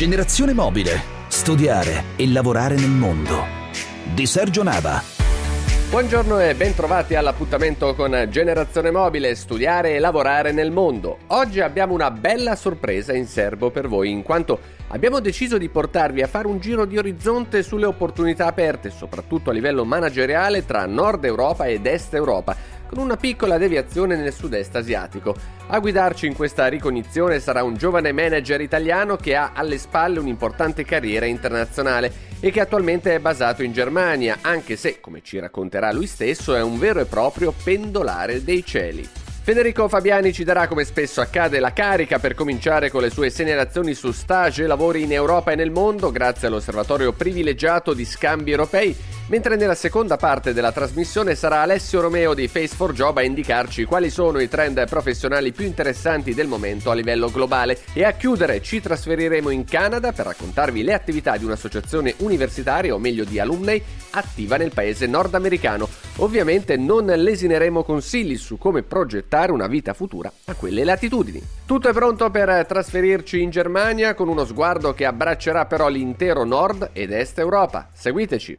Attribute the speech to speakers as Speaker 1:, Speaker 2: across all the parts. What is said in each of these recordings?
Speaker 1: Generazione mobile. Studiare e lavorare nel mondo. Di Sergio Nava.
Speaker 2: Buongiorno e ben trovati all'appuntamento con Generazione Mobile, studiare e lavorare nel mondo. Oggi abbiamo una bella sorpresa in serbo per voi, in quanto abbiamo deciso di portarvi a fare un giro di orizzonte sulle opportunità aperte, soprattutto a livello manageriale, tra Nord Europa ed Est Europa, con una piccola deviazione nel sud-est asiatico. A guidarci in questa ricognizione sarà un giovane manager italiano che ha alle spalle un'importante carriera internazionale e che attualmente è basato in Germania, anche se, come ci racconterà lui stesso, è un vero e proprio pendolare dei cieli. Federico Fabiani ci darà, come spesso accade, la carica per cominciare con le sue segnalazioni su stage e lavori in Europa e nel mondo grazie all'osservatorio privilegiato di scambi europei, mentre nella seconda parte della trasmissione sarà Alessio Romeo di Face4Job a indicarci quali sono i trend professionali più interessanti del momento a livello globale, e a chiudere ci trasferiremo in Canada per raccontarvi le attività di un'associazione universitaria, o meglio di alumni, attiva nel paese nordamericano. Ovviamente non lesineremo consigli su come progettare una vita futura a quelle latitudini. Tutto è pronto per trasferirci in Germania con uno sguardo che abbraccerà però l'intero Nord ed Est Europa. Seguiteci!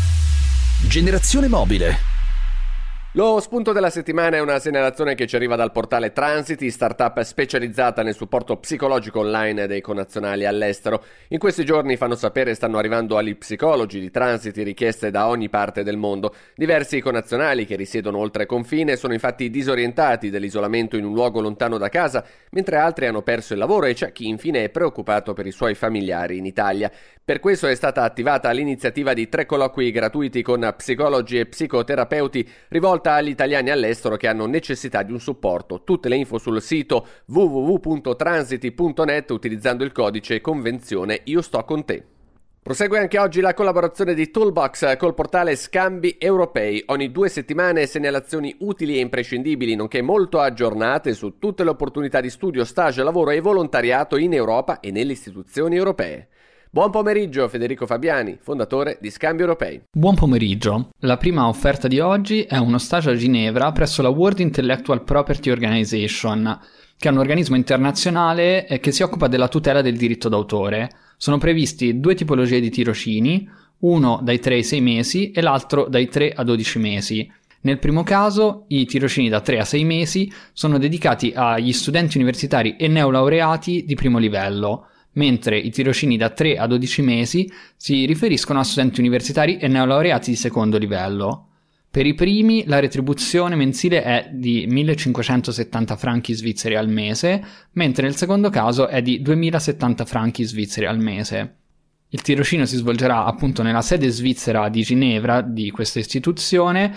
Speaker 1: Generazione mobile.
Speaker 2: Lo spunto della settimana è una segnalazione che ci arriva dal portale Transity, startup specializzata nel supporto psicologico online dei connazionali all'estero. In questi giorni, fanno sapere, stanno arrivando agli psicologi di Transity richieste da ogni parte del mondo. Diversi connazionali che risiedono oltre confine sono infatti disorientati dall'isolamento in un luogo lontano da casa, mentre altri hanno perso il lavoro e c'è chi infine è preoccupato per i suoi familiari in Italia. Per questo è stata attivata l'iniziativa di 3 colloqui gratuiti con psicologi e psicoterapeuti rivolta agli italiani all'estero che hanno necessità di un supporto. Tutte le info sul sito www.transity.net utilizzando il codice convenzione Io sto con te. Prosegue anche oggi la collaborazione di Toolbox col portale Scambi Europei. Ogni 2 settimane segnalazioni utili e imprescindibili, nonché molto aggiornate su tutte le opportunità di studio, stage, lavoro e volontariato in Europa e nelle istituzioni europee. Buon pomeriggio, Federico Fabiani, fondatore di Scambi Europei.
Speaker 3: Buon pomeriggio. La prima offerta di oggi è uno stage a Ginevra presso la World Intellectual Property Organization, che è un organismo internazionale che si occupa della tutela del diritto d'autore. Sono previsti 2 tipologie di tirocini, uno dai 3 ai 6 mesi e l'altro dai 3 a 12 mesi. Nel primo caso, i tirocini da 3 a 6 mesi sono dedicati agli studenti universitari e neolaureati di primo livello, mentre i tirocini da 3 a 12 mesi si riferiscono a studenti universitari e neolaureati di secondo livello. Per i primi la retribuzione mensile è di 1.570 franchi svizzeri al mese, mentre nel secondo caso è di 2.070 franchi svizzeri al mese. Il tirocinio si svolgerà appunto nella sede svizzera di Ginevra di questa istituzione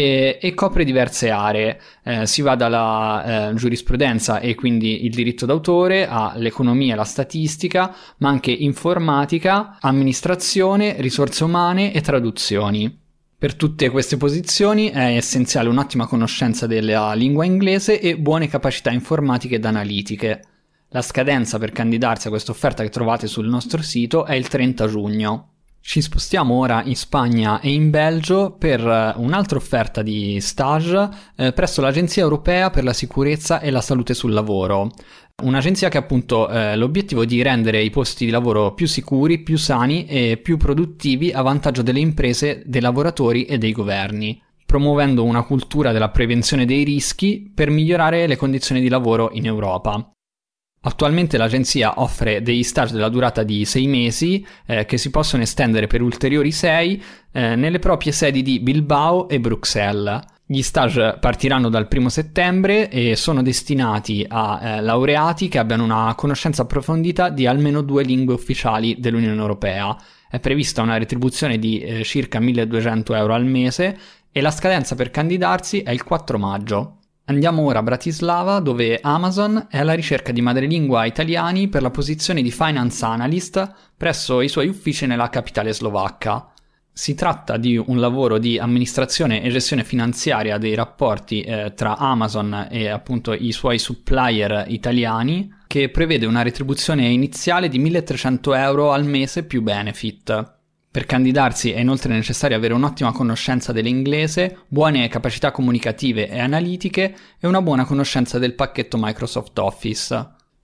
Speaker 3: e copre diverse aree. Si va dalla giurisprudenza e quindi il diritto d'autore all'economia e la statistica, ma anche informatica, amministrazione, risorse umane e traduzioni. Per tutte queste posizioni è essenziale un'ottima conoscenza della lingua inglese e buone capacità informatiche ed analitiche. La scadenza per candidarsi a questa offerta che trovate sul nostro sito è il 30 giugno. Ci spostiamo ora in Spagna e in Belgio per un'altra offerta di stage presso l'Agenzia Europea per la Sicurezza e la Salute sul Lavoro. Un'agenzia che ha appunto l'obiettivo di rendere i posti di lavoro più sicuri, più sani e più produttivi a vantaggio delle imprese, dei lavoratori e dei governi, promuovendo una cultura della prevenzione dei rischi per migliorare le condizioni di lavoro in Europa. Attualmente l'agenzia offre degli stage della durata di 6 mesi che si possono estendere per ulteriori 6 nelle proprie sedi di Bilbao e Bruxelles. Gli stage partiranno dal 1 settembre e sono destinati a laureati che abbiano una conoscenza approfondita di almeno 2 lingue ufficiali dell'Unione Europea. È prevista una retribuzione di circa 1.200 euro al mese e la scadenza per candidarsi è il 4 maggio. Andiamo ora a Bratislava, dove Amazon è alla ricerca di madrelingua italiani per la posizione di Finance Analyst presso i suoi uffici nella capitale slovacca. Si tratta di un lavoro di amministrazione e gestione finanziaria dei rapporti tra Amazon e appunto i suoi supplier italiani, che prevede una retribuzione iniziale di 1.300 euro al mese più benefit. Per candidarsi è inoltre necessario avere un'ottima conoscenza dell'inglese, buone capacità comunicative e analitiche e una buona conoscenza del pacchetto Microsoft Office.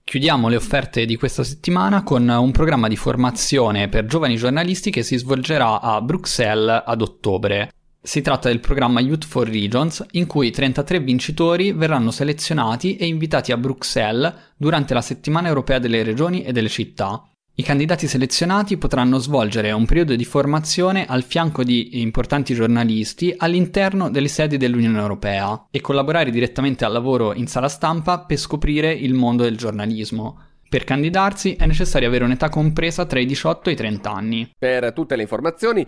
Speaker 3: Chiudiamo le offerte di questa settimana con un programma di formazione per giovani giornalisti che si svolgerà a Bruxelles ad ottobre. Si tratta del programma Youth for Regions, in cui 33 vincitori verranno selezionati e invitati a Bruxelles durante la Settimana Europea delle Regioni e delle Città. I candidati selezionati potranno svolgere un periodo di formazione al fianco di importanti giornalisti all'interno delle sedi dell'Unione Europea e collaborare direttamente al lavoro in sala stampa per scoprire il mondo del giornalismo. Per candidarsi è necessario avere un'età compresa tra i 18 e i 30 anni.
Speaker 2: Per tutte le informazioni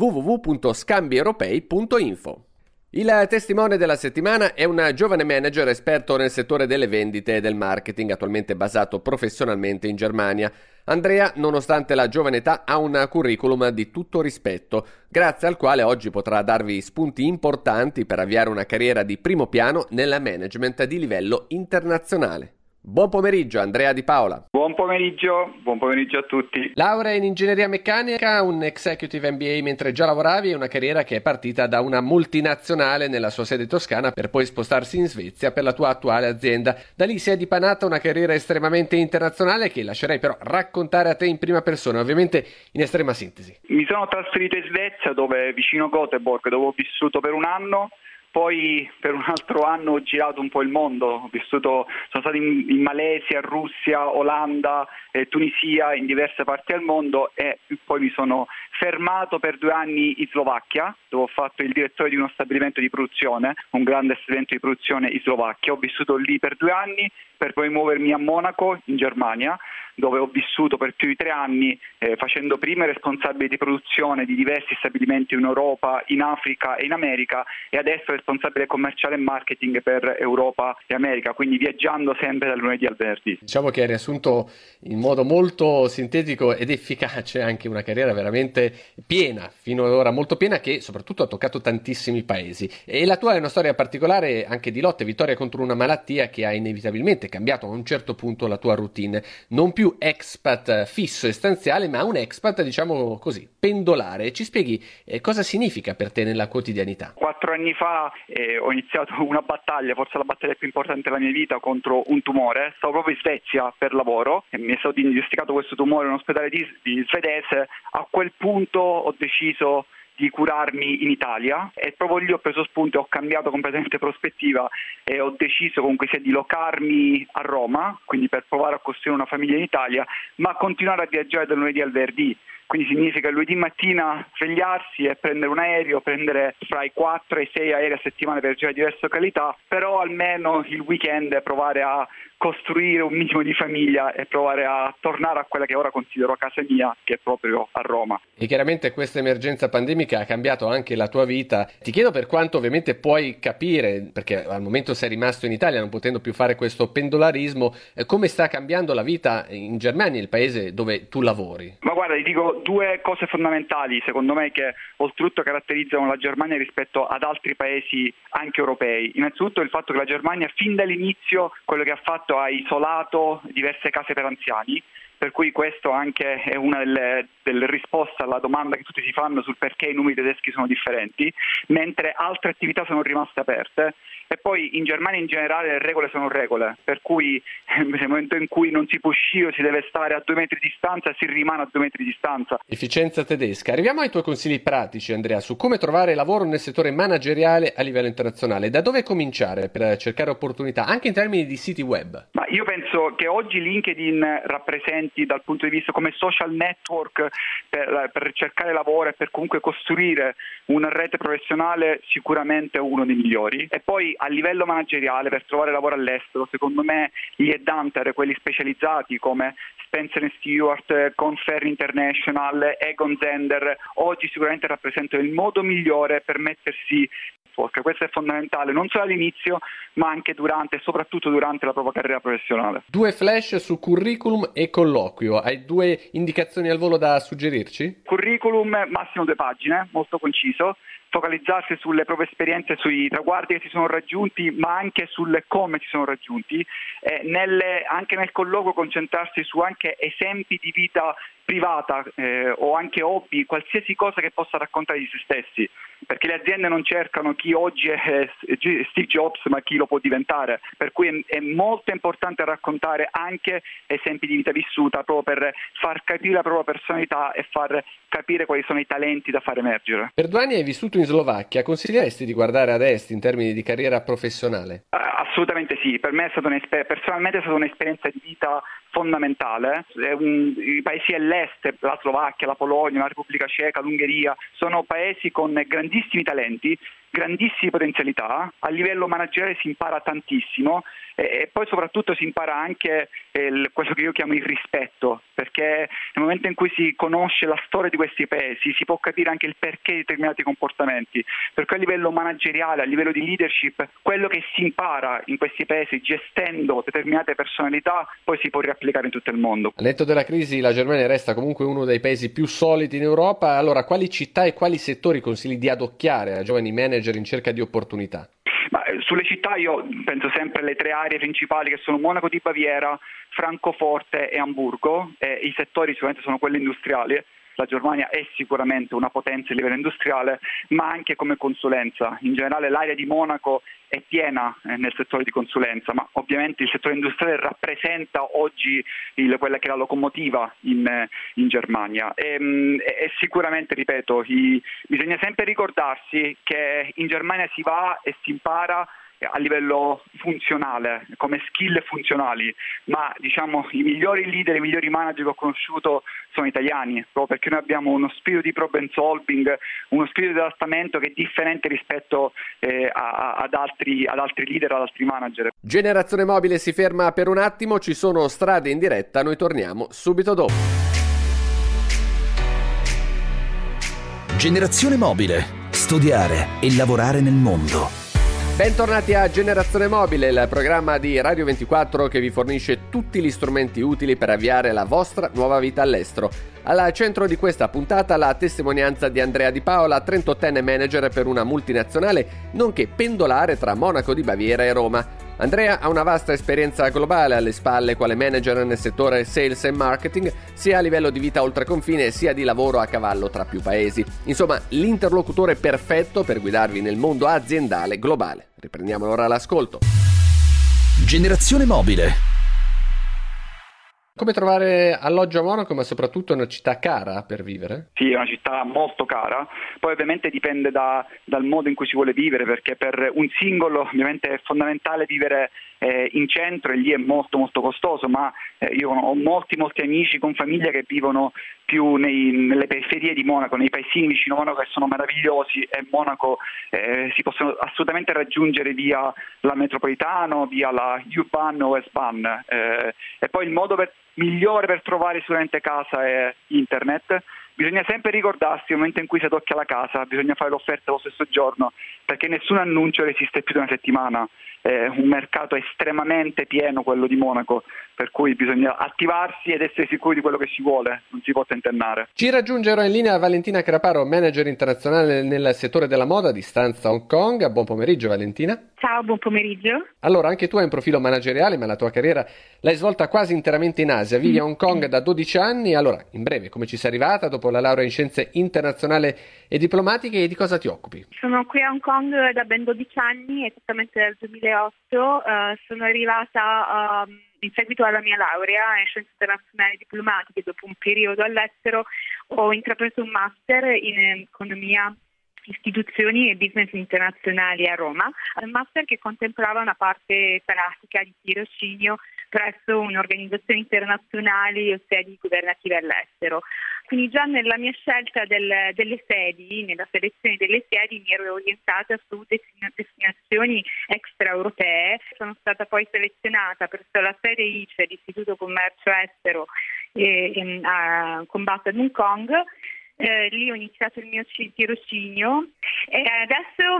Speaker 2: www.scambieuropei.info. Il testimone della settimana è un giovane manager esperto nel settore delle vendite e del marketing, attualmente basato professionalmente in Germania. Andrea, nonostante la giovane età, ha un curriculum di tutto rispetto, grazie al quale oggi potrà darvi spunti importanti per avviare una carriera di primo piano nel management di livello internazionale. Buon pomeriggio Andrea Di Paola.
Speaker 4: Buon pomeriggio a tutti.
Speaker 2: Laurea in ingegneria meccanica, un executive MBA mentre già lavoravi e una carriera che è partita da una multinazionale nella sua sede toscana per poi spostarsi in Svezia per la tua attuale azienda. Da lì si è dipanata una carriera estremamente internazionale che lascerei però raccontare a te in prima persona, ovviamente in estrema sintesi.
Speaker 4: Mi sono trasferito in Svezia, dove vicino Göteborg, dove ho vissuto per un anno. Poi per un altro anno ho girato un po' il mondo, sono stato in Malesia, Russia, Olanda, Tunisia, in diverse parti del mondo e poi mi sono fermato per 2 anni in Slovacchia, dove ho fatto il direttore di uno stabilimento di produzione, un grande stabilimento di produzione in Slovacchia. Ho vissuto lì per 2 anni per poi muovermi a Monaco, in Germania, dove ho vissuto per più di 3 anni facendo prima responsabile di produzione di diversi stabilimenti in Europa, in Africa e in America e adesso responsabile commerciale e marketing per Europa e America, quindi viaggiando sempre dal lunedì al venerdì.
Speaker 2: Diciamo che hai riassunto in modo molto sintetico ed efficace anche una carriera veramente piena, fino ad ora molto piena, che soprattutto ha toccato tantissimi paesi. E la tua è una storia particolare anche di lotta e vittoria contro una malattia che ha inevitabilmente cambiato a un certo punto la tua routine. Non più expat fisso e stanziale, ma un expat, diciamo così, pendolare. Ci spieghi cosa significa per te nella quotidianità?
Speaker 4: 4 anni fa ho iniziato una battaglia, forse la battaglia più importante della mia vita, contro un tumore. Stavo proprio in Svezia per lavoro e mi è stato diagnosticato questo tumore in un ospedale di svedese. A quel punto ho deciso di curarmi in Italia e proprio lì ho preso spunto e ho cambiato completamente prospettiva e ho deciso comunque sia di locarmi a Roma, quindi per provare a costruire una famiglia in Italia, ma continuare a viaggiare dal lunedì al venerdì. Quindi significa lunedì mattina svegliarsi e prendere un aereo, prendere fra i 4 e i 6 aerei a settimana per girare diverse località, però almeno il weekend provare a costruire un minimo di famiglia e provare a tornare a quella che ora considero casa mia, che è proprio a Roma.
Speaker 2: E chiaramente questa emergenza pandemica ha cambiato anche la tua vita. Ti chiedo per quanto ovviamente puoi capire, perché al momento sei rimasto in Italia non potendo più fare questo pendolarismo, come sta cambiando la vita in Germania, il paese dove tu lavori?
Speaker 4: Ma guarda, ti dico 2 cose fondamentali secondo me che oltretutto caratterizzano la Germania rispetto ad altri paesi anche europei. Innanzitutto il fatto che la Germania fin dall'inizio quello che ha fatto ha isolato diverse case per anziani, per cui questo anche è una delle risposte alla domanda che tutti si fanno sul perché i numeri tedeschi sono differenti, mentre altre attività sono rimaste aperte. E poi in Germania in generale le regole sono regole, per cui nel momento in cui non si può uscire, si deve stare a 2 metri di distanza, si rimane a 2 metri di distanza.
Speaker 2: Efficienza tedesca. Arriviamo ai tuoi consigli pratici, Andrea, su come trovare lavoro nel settore manageriale a livello internazionale. Da dove cominciare per cercare opportunità, anche in termini di siti web?
Speaker 4: Ma io penso che oggi LinkedIn rappresenti dal punto di vista come social network per cercare lavoro e per comunque costruire una rete professionale sicuramente uno dei migliori. E poi a livello manageriale per trovare lavoro all'estero, secondo me gli headhunter, quelli specializzati come Spencer & Stewart, Confer International, Egon Zehnder, oggi sicuramente rappresentano il modo migliore per mettersi. Questo è fondamentale non solo all'inizio ma anche durante e soprattutto durante la propria carriera professionale.
Speaker 2: 2 flash su curriculum e colloquio. Hai 2 indicazioni al volo da suggerirci?
Speaker 4: Curriculum massimo 2 pagine, molto conciso. focalizzarsi sulle proprie esperienze, sui traguardi che si sono raggiunti, ma anche sulle come si sono raggiunti, anche nel colloquio concentrarsi su anche esempi di vita privata o anche hobby, qualsiasi cosa che possa raccontare di se stessi, perché le aziende non cercano chi oggi è Steve Jobs ma chi lo può diventare, per cui è molto importante raccontare anche esempi di vita vissuta proprio per far capire la propria personalità e far capire quali sono i talenti da far emergere.
Speaker 2: Per 2 anni hai vissuto in Slovacchia, consiglieresti di guardare ad est in termini di carriera professionale?
Speaker 4: Assolutamente sì, per me è stata personalmente è stata un'esperienza di vita fondamentale. I paesi all'est, la Slovacchia, la Polonia, la Repubblica Ceca, l'Ungheria, sono paesi con grandissimi talenti, grandissime potenzialità. A livello manageriale si impara tantissimo e poi soprattutto si impara anche quello che io chiamo il rispetto, perché nel momento in cui si conosce la storia di questi paesi si può capire anche il perché di determinati comportamenti, perché a livello manageriale, a livello di leadership, quello che si impara in questi paesi gestendo determinate personalità poi si può riapplicare in tutto il mondo.
Speaker 2: Al netto della crisi la Germania resta comunque uno dei paesi più solidi in Europa. Allora, quali città e quali settori consigli di adocchiare a giovani manager in cerca di opportunità?
Speaker 4: Ma sulle città io penso sempre alle 3 aree principali che sono Monaco di Baviera, Francoforte e Amburgo. I settori sicuramente sono quelli industriali. La Germania è sicuramente una potenza a livello industriale, ma anche come consulenza. In generale l'area di Monaco è piena nel settore di consulenza, ma ovviamente il settore industriale rappresenta oggi quella che è la locomotiva in Germania. E sicuramente, ripeto, bisogna sempre ricordarsi che in Germania si va e si impara a livello funzionale, come skill funzionali, ma diciamo i migliori leader, i migliori manager che ho conosciuto sono italiani, proprio perché noi abbiamo uno spirito di problem solving, uno spirito di adattamento che è differente rispetto ad altri leader, ad altri manager.
Speaker 2: Generazione Mobile si ferma per un attimo, ci sono strade in diretta, noi torniamo subito dopo.
Speaker 1: Generazione Mobile. Studiare e lavorare nel mondo.
Speaker 2: Bentornati a Generazione Mobile, il programma di Radio 24 che vi fornisce tutti gli strumenti utili per avviare la vostra nuova vita all'estero. Al centro di questa puntata la testimonianza di Andrea Di Paola, 38enne manager per una multinazionale, nonché pendolare tra Monaco di Baviera e Roma. Andrea ha una vasta esperienza globale alle spalle quale manager nel settore sales e marketing, sia a livello di vita oltre confine sia di lavoro a cavallo tra più paesi. Insomma, l'interlocutore perfetto per guidarvi nel mondo aziendale globale. Riprendiamo ora l'ascolto.
Speaker 1: Generazione Mobile.
Speaker 2: Come trovare alloggio a Monaco, ma soprattutto una città cara per vivere?
Speaker 4: Sì, è una città molto cara, poi ovviamente dipende dal modo in cui si vuole vivere, perché per un singolo ovviamente è fondamentale vivere in centro e lì è molto molto costoso, ma io ho molti amici con famiglia che vivono più nelle periferie di Monaco, nei paesini vicino a Monaco che sono meravigliosi, e Monaco si possono assolutamente raggiungere via la metropolitano, via la U-Bahn o S-Bahn, e poi il modo migliore per trovare sicuramente casa è internet. Bisogna sempre ricordarsi nel momento in cui si tocca la casa, bisogna fare l'offerta lo stesso giorno, perché nessun annuncio resiste più di una settimana. È un mercato estremamente pieno quello di Monaco, per cui bisogna attivarsi ed essere sicuri di quello che si vuole, non si può tentennare.
Speaker 2: Ci raggiungerò in linea Valentina Craparo, manager internazionale nel settore della moda di stanza Hong Kong. Buon pomeriggio Valentina.
Speaker 5: Ciao, buon pomeriggio.
Speaker 2: Allora, anche tu hai un profilo manageriale, ma la tua carriera l'hai svolta quasi interamente in Asia. Vivi a Hong Kong da 12 anni. Allora, in breve, come ci sei arrivata dopo la laurea in scienze internazionali e diplomatiche e di cosa ti occupi?
Speaker 5: Sono qui a Hong Kong da ben 12 anni, esattamente dal 2008. Sono arrivata in seguito alla mia laurea in scienze internazionali e diplomatiche. Dopo un periodo all'estero ho intrapreso un master in economia, istituzioni e business internazionali a Roma, un master che contemplava una parte pratica di tirocinio presso un'organizzazione internazionale o sedi governative all'estero. Quindi già nella mia scelta delle sedi, nella selezione delle sedi, mi ero orientata su destinazioni extraeuropee. Sono stata poi selezionata presso la sede ICE, l'Istituto Commercio Estero, con base ad Hong Kong. Lì ho iniziato il mio tirocinio e adesso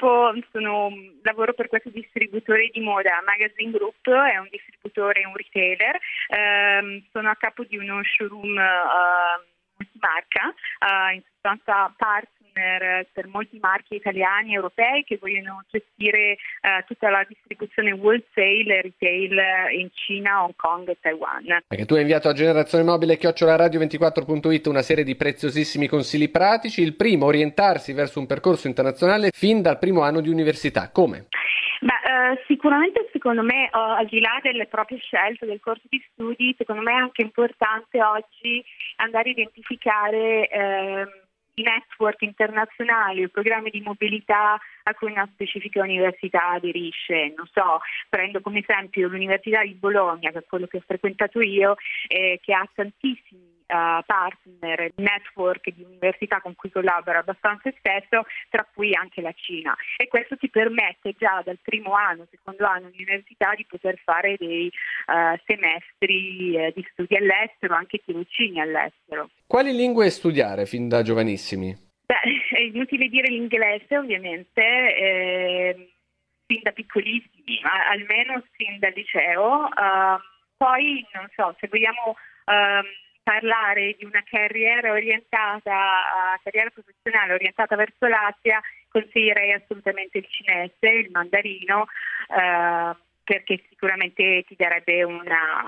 Speaker 5: lavoro per questo distributore di moda, Magazine Group, è un distributore, un retailer. Sono a capo di uno showroom multimarca, in sostanza Parts partner per molti marchi italiani e europei che vogliono gestire tutta la distribuzione wholesale e retail in Cina, Hong Kong e Taiwan.
Speaker 2: Perché tu hai inviato a Generazione Mobile @radio24.it una serie di preziosissimi consigli pratici. Il primo, orientarsi verso un percorso internazionale fin dal primo anno di università. Come?
Speaker 5: Sicuramente secondo me, al di là delle proprie scelte del corso di studi, secondo me è anche importante oggi andare a identificare i network internazionali o programmi di mobilità a cui una specifica università aderisce. Non so, prendo come esempio l'Università di Bologna, che è quello che ho frequentato io, che ha tantissimi partner, network di università con cui collabora abbastanza spesso, tra cui anche la Cina, e questo ti permette già dal primo anno, secondo anno di università di poter fare dei semestri di studi all'estero, anche tirocini all'estero.
Speaker 2: Quali lingue studiare fin da giovanissimi?
Speaker 5: È inutile dire l'inglese ovviamente, fin da piccolissimi, almeno sin dal liceo. Poi non so, se vogliamo parlare di una carriera professionale orientata verso l'Asia, consiglierei assolutamente il cinese, il mandarino, perché sicuramente ti darebbe un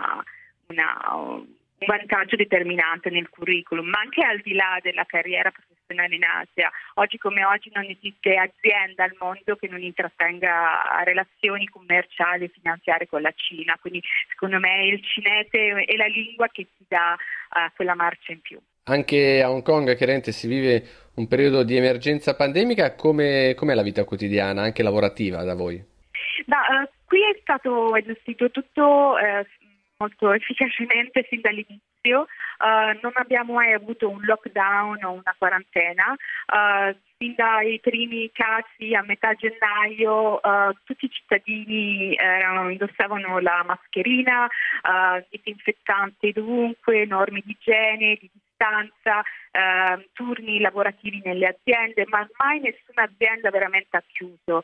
Speaker 5: vantaggio determinante nel curriculum, ma anche al di là della carriera professionale in Asia. Oggi come oggi non esiste azienda al mondo che non intrattenga relazioni commerciali e finanziarie con la Cina, quindi secondo me il cinese è la lingua che ti dà quella marcia in più.
Speaker 2: Anche a Hong Kong, chiaramente, si vive un periodo di emergenza pandemica. Com'è la vita quotidiana, anche lavorativa, da voi?
Speaker 5: Qui è stato gestito tutto molto efficacemente sin dall'inizio, non abbiamo mai avuto un lockdown o una quarantena. Fin dai primi casi a metà gennaio tutti i cittadini indossavano la mascherina, disinfettante dovunque, norme di igiene, di distanza, turni lavorativi nelle aziende, ma mai nessuna azienda veramente ha chiuso.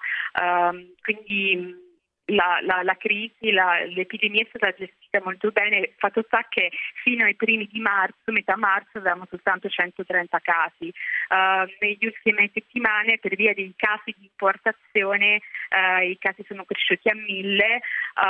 Speaker 5: Quindi la crisi, l'epidemia è stata gestita molto bene, fatto sta che fino ai primi di marzo, metà marzo, avevamo soltanto 130 casi. Negli ultime settimane, per via dei casi di importazione, i casi sono cresciuti a 1000,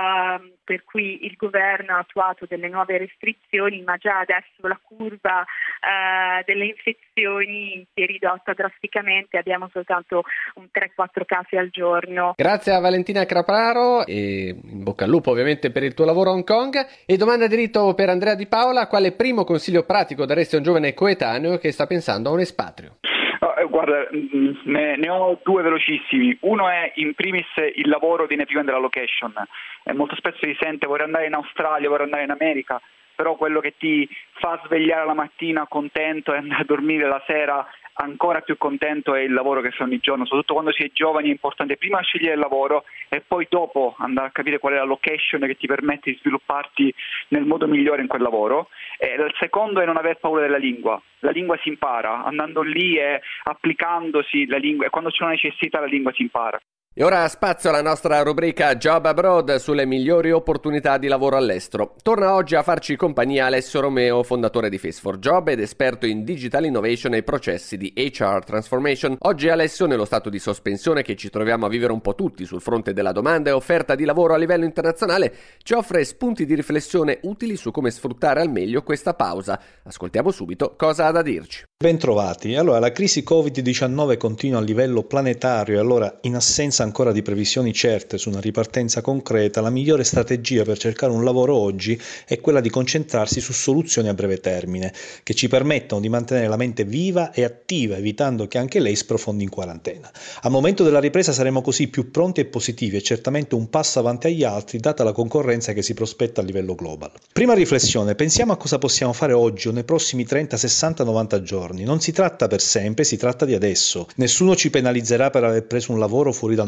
Speaker 5: per cui il governo ha attuato delle nuove restrizioni, ma già adesso la curva delle infezioni si è ridotta drasticamente, abbiamo soltanto un 3-4 casi al giorno.
Speaker 2: Grazie a Valentina Crapraro e in bocca al lupo ovviamente per il tuo lavoro a Hong Kong. E domanda di diritto per Andrea Di Paola: quale primo consiglio pratico daresti a un giovane coetaneo che sta pensando a un espatrio?
Speaker 4: Guarda, ne ho due velocissimi. Uno è in primis il lavoro viene prima della location. Molto spesso si sente vorrei andare in Australia, vorrei andare in America, però quello che ti fa svegliare la mattina contento e andare a dormire la sera ancora più contento è il lavoro che fai ogni giorno. Soprattutto quando si è giovani è importante prima scegliere il lavoro e poi dopo andare a capire qual è la location che ti permette di svilupparti nel modo migliore in quel lavoro. E il secondo è non aver paura della lingua. La lingua si impara andando lì e applicandosi la lingua, e quando c'è una necessità la lingua si impara.
Speaker 2: E ora spazio alla nostra rubrica Job Abroad sulle migliori opportunità di lavoro all'estero. Torna oggi a farci compagnia Alessio Romeo, fondatore di Face4Job ed esperto in Digital Innovation e processi di HR Transformation. Oggi Alessio, nello stato di sospensione che ci troviamo a vivere un po' tutti sul fronte della domanda e offerta di lavoro a livello internazionale, ci offre spunti di riflessione utili su come sfruttare al meglio questa pausa. Ascoltiamo subito cosa ha da dirci.
Speaker 6: Bentrovati. Allora, la crisi Covid-19 continua a livello planetario e allora, in assenza ancora di previsioni certe su una ripartenza concreta, la migliore strategia per cercare un lavoro oggi è quella di concentrarsi su soluzioni a breve termine, che ci permettano di mantenere la mente viva e attiva, evitando che anche lei sprofondi in quarantena. Al momento della ripresa saremo così più pronti e positivi e certamente un passo avanti agli altri, data la concorrenza che si prospetta a livello global. Prima riflessione, pensiamo a cosa possiamo fare oggi o nei prossimi 30, 60, 90 giorni. Non si tratta per sempre, si tratta di adesso. Nessuno ci penalizzerà per aver preso un lavoro fuori dal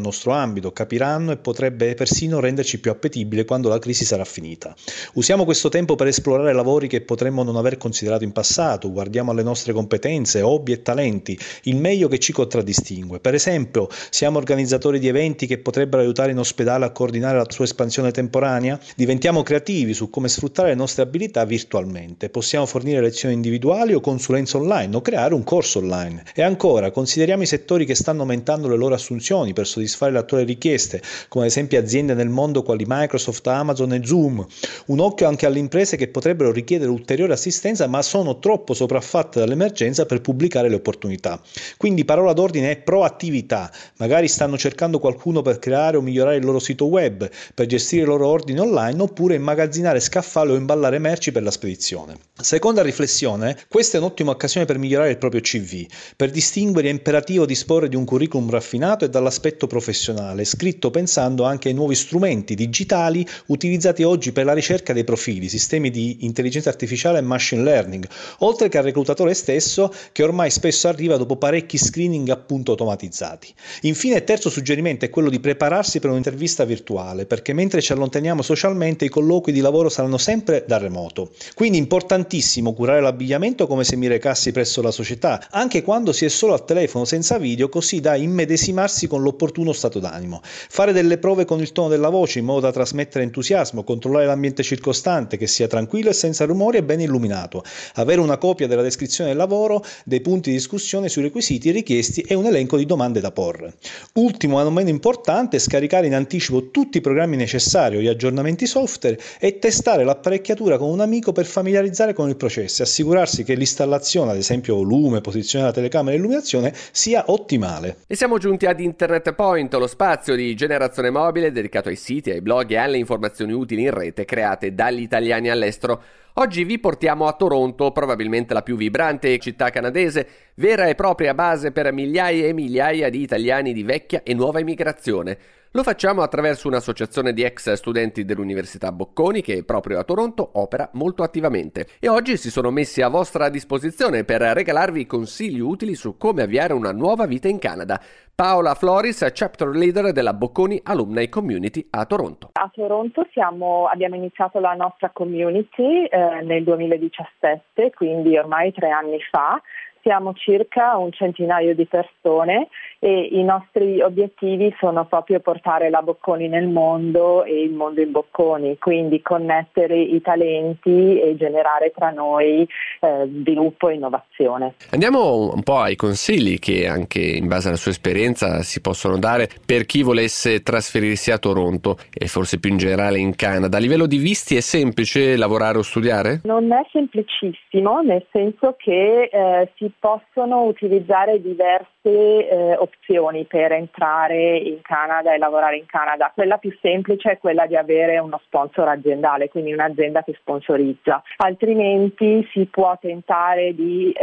Speaker 6: nostro ambito, capiranno e potrebbe persino renderci più appetibile quando la crisi sarà finita. Usiamo questo tempo per esplorare lavori che potremmo non aver considerato in passato, guardiamo alle nostre competenze, hobby e talenti, il meglio che ci contraddistingue. Per esempio, siamo organizzatori di eventi che potrebbero aiutare in ospedale a coordinare la sua espansione temporanea? Diventiamo creativi su come sfruttare le nostre abilità virtualmente. Possiamo fornire lezioni individuali o consulenza online o creare un corso online. E ancora, consideriamo i settori che stanno aumentando le loro assunzioni per soddisfare le attuali richieste, come ad esempio aziende nel mondo quali Microsoft, Amazon e Zoom. Un occhio anche alle imprese che potrebbero richiedere ulteriore assistenza ma sono troppo sopraffatte dall'emergenza per pubblicare le opportunità. Quindi parola d'ordine è proattività. Magari stanno cercando qualcuno per creare o migliorare il loro sito web, per gestire i loro ordini online oppure immagazzinare scaffali o imballare merci per la spedizione. Seconda riflessione, questa è un'ottima occasione per migliorare il proprio CV. Per distinguere è imperativo disporre di un curriculum raffinato e dall'aspetto professionale, scritto pensando anche ai nuovi strumenti digitali utilizzati oggi per la ricerca dei profili, sistemi di intelligenza artificiale e machine learning, oltre che al reclutatore stesso che ormai spesso arriva dopo parecchi screening appunto automatizzati. Infine, il terzo suggerimento è quello di prepararsi per un'intervista virtuale, perché mentre ci allontaniamo socialmente i colloqui di lavoro saranno sempre da remoto. Quindi importantissimo curare l'abbigliamento come se mi recassi presso la società, anche quando si è solo al telefono senza video, così da immedesimarsi con l'opportuno stato d'animo. Fare delle prove con il tono della voce in modo da trasmettere entusiasmo, controllare l'ambiente circostante che sia tranquillo e senza rumori e ben illuminato, avere una copia della descrizione del lavoro, dei punti di discussione sui requisiti richiesti e un elenco di domande da porre. Ultimo ma non meno importante, scaricare in anticipo tutti i programmi necessari o gli aggiornamenti software e testare l'apparecchiatura con un amico per familiarizzare con il processo e assicurarsi che l'installazione, ad esempio lume, posizione della telecamera e illuminazione, sia ottimale.
Speaker 2: E siamo giunti ad Internet Point, lo spazio di Generazione Mobile dedicato ai siti, ai blog e alle informazioni utili in rete create dagli italiani all'estero. Oggi vi portiamo a Toronto, probabilmente la più vibrante città canadese, vera e propria base per migliaia e migliaia di italiani di vecchia e nuova immigrazione. Lo facciamo attraverso un'associazione di ex studenti dell'Università Bocconi che proprio a Toronto opera molto attivamente. E oggi si sono messi a vostra disposizione per regalarvi consigli utili su come avviare una nuova vita in Canada. Paola Floris, chapter leader della Bocconi Alumni Community a Toronto.
Speaker 7: A Toronto abbiamo iniziato la nostra community nel 2017, quindi ormai 3 anni fa. Siamo circa un centinaio di persone e i nostri obiettivi sono proprio portare la Bocconi nel mondo e il mondo in Bocconi, quindi connettere i talenti e generare tra noi sviluppo e innovazione.
Speaker 2: Andiamo un po' ai consigli che anche in base alla sua esperienza si possono dare per chi volesse trasferirsi a Toronto e forse più in generale in Canada. A livello di visti è semplice lavorare o studiare?
Speaker 7: Non è semplicissimo, nel senso che si possono utilizzare diverse opzioni per entrare in Canada e lavorare in Canada. Quella più semplice è quella di avere uno sponsor aziendale, quindi un'azienda che sponsorizza. Altrimenti si può tentare di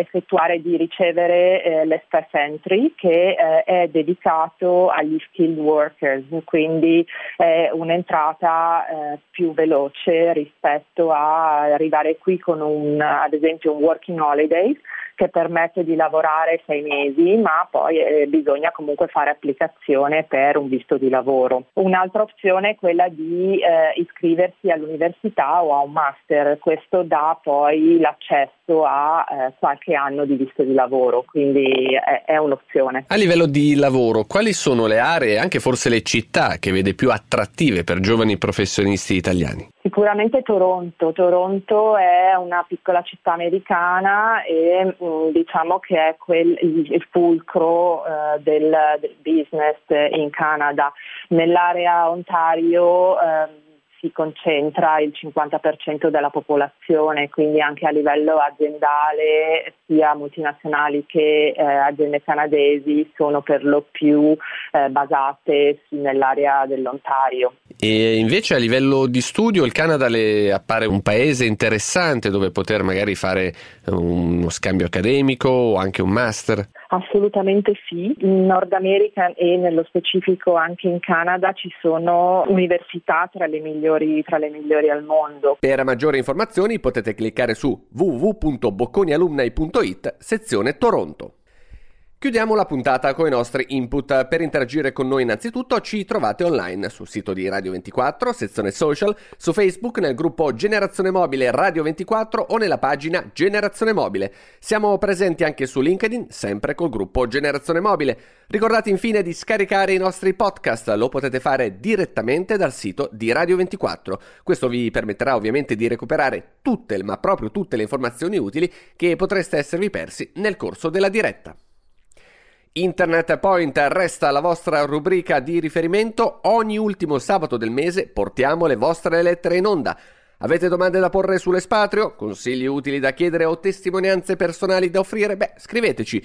Speaker 7: ricevere l'Express Entry, che è dedicato agli skilled workers, quindi è un'entrata più veloce rispetto a arrivare qui con ad esempio un working holiday che permette di lavorare 6 mesi, ma poi bisogna comunque fare applicazione per un visto di lavoro. Un'altra opzione è quella di iscriversi all'università o a un master. Questo dà poi l'accesso a qualche anno di visto di lavoro, quindi è un'opzione.
Speaker 2: A livello di lavoro, quali sono le aree, anche forse le città, che vede più attrattive per giovani professionisti italiani?
Speaker 7: Sicuramente Toronto. Toronto è una piccola città americana e diciamo che è il fulcro del business in Canada. Nell'area Ontario si concentra il 50% della popolazione, quindi anche a livello aziendale sia multinazionali che aziende canadesi sono per lo più basate nell'area dell'Ontario.
Speaker 2: E invece a livello di studio il Canada le appare un paese interessante dove poter magari fare uno scambio accademico o anche un master?
Speaker 7: Assolutamente sì. In Nord America e nello specifico anche in Canada ci sono università tra le migliori al mondo.
Speaker 2: Per maggiori informazioni potete cliccare su www.bocconialumni.it sezione Toronto. Chiudiamo la puntata con i nostri input. Per interagire con noi innanzitutto ci trovate online sul sito di Radio 24, sezione social, su Facebook nel gruppo Generazione Mobile Radio 24 o nella pagina Generazione Mobile. Siamo presenti anche su LinkedIn, sempre col gruppo Generazione Mobile. Ricordate infine di scaricare i nostri podcast, lo potete fare direttamente dal sito di Radio 24. Questo vi permetterà ovviamente di recuperare tutte, ma proprio tutte le informazioni utili che potreste esservi persi nel corso della diretta. Internet Point resta la vostra rubrica di riferimento. Ogni ultimo sabato del mese portiamo le vostre lettere in onda. Avete domande da porre sull'espatrio? Consigli utili da chiedere o testimonianze personali da offrire? Scriveteci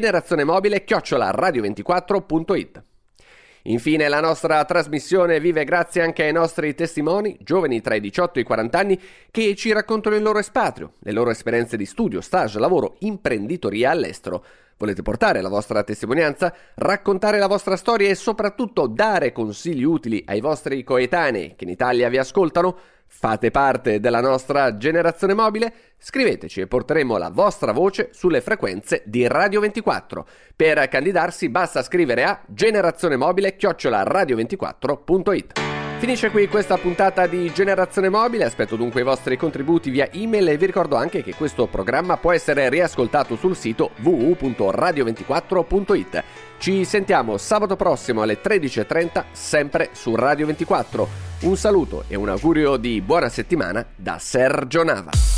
Speaker 2: generazionemobile@radio24.it. Infine la nostra trasmissione vive grazie anche ai nostri testimoni, giovani tra i 18 e i 40 anni, che ci raccontano il loro espatrio, le loro esperienze di studio, stage, lavoro, imprenditoria all'estero. Volete portare la vostra testimonianza, raccontare la vostra storia e soprattutto dare consigli utili ai vostri coetanei che in Italia vi ascoltano? Fate parte della nostra generazione mobile? Scriveteci e porteremo la vostra voce sulle frequenze di Radio 24. Per candidarsi basta scrivere a generazionemobile@radio24.it. Finisce qui questa puntata di Generazione Mobile, aspetto dunque i vostri contributi via email e vi ricordo anche che questo programma può essere riascoltato sul sito www.radio24.it. Ci sentiamo sabato prossimo alle 13:30 sempre su Radio 24. Un saluto e un augurio di buona settimana da Sergio Nava.